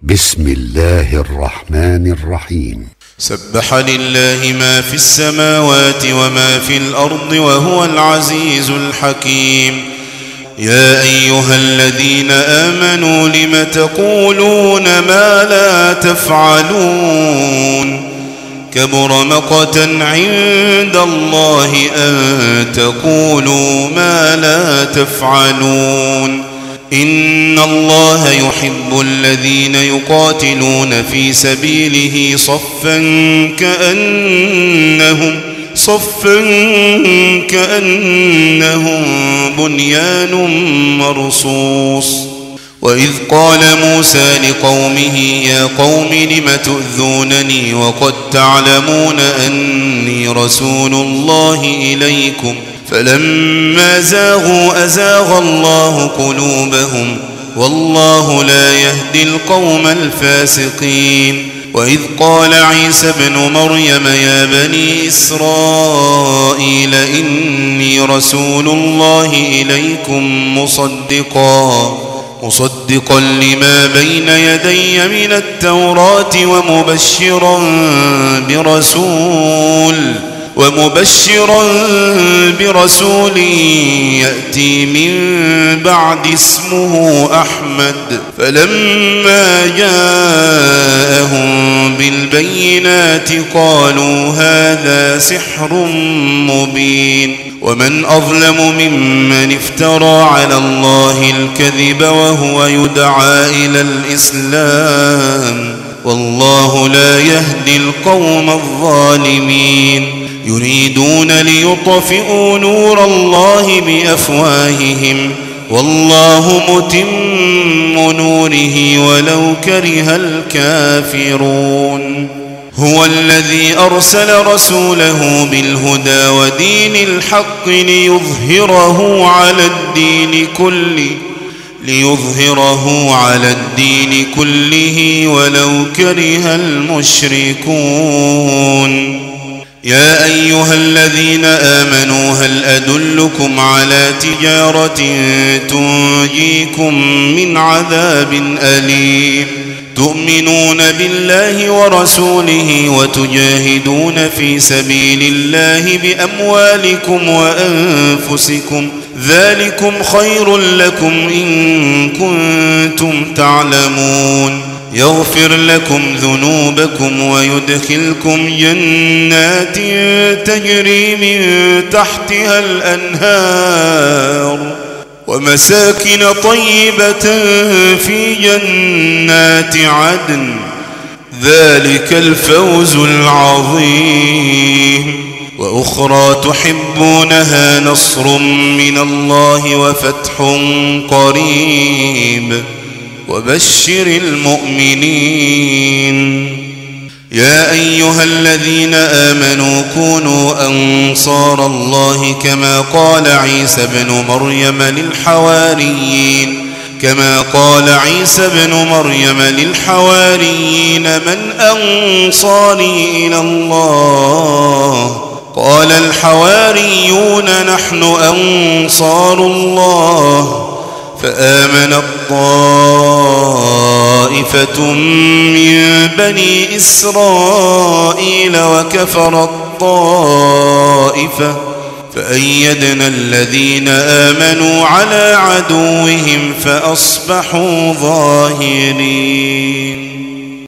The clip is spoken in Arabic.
بسم الله الرحمن الرحيم. سبح لله ما في السماوات وما في الأرض وهو العزيز الحكيم. يا أيها الذين آمنوا لم تقولون ما لا تفعلون؟ كبر مقتا عند الله أن تقولوا ما لا تفعلون. إن الله يحب الذين يقاتلون في سبيله صفا كأنهم بنيان مرصوص. وإذ قال موسى لقومه يا قوم لم تؤذونني وقد تعلمون أني رسول الله إليكم فلما زاغوا أزاغ الله قلوبهم والله لا يهدي القوم الفاسقين. وإذ قال عيسى ابن مريم يا بني إسرائيل إني رسول الله إليكم مصدقا لما بين يدي من التوراة ومبشرا برسول يأتي من بعد اسمه أحمد. فلما جاءهم بالبينات قالوا هذا سحر مبين. ومن أظلم ممن افترى على الله الكذب وهو يدعى إلى الإسلام والله لا يهدي القوم الظالمين. يريدون ليطفئوا نور الله بأفواههم والله متم نوره ولو كره الكافرون. هو الذي أرسل رسوله بالهدى ودين الحق ليظهره على الدين كله ولو كره المشركون. يا أيها الذين آمنوا هل أدلكم على تجارة تنجيكم من عذاب أليم؟ تؤمنون بالله ورسوله وتجاهدون في سبيل الله بأموالكم وأنفسكم ذلكم خير لكم إن كنتم تعلمون. يغفر لكم ذنوبكم ويدخلكم جنات تجري من تحتها الأنهار ومساكن طيبة في جنات عدن ذلك الفوز العظيم. وأخرى تحبونها نصر من الله وفتح قريب وبشر المؤمنين. يا أيها الذين آمنوا كونوا أنصار الله كما قال عيسى بن مريم للحواريين من أنصاري إلى الله؟ قال الحواريون نحن أنصار الله. فآمنت طائفة من بني إسرائيل وكفرت طائفة فأيدنا الذين آمنوا على عدوهم فأصبحوا ظاهرين.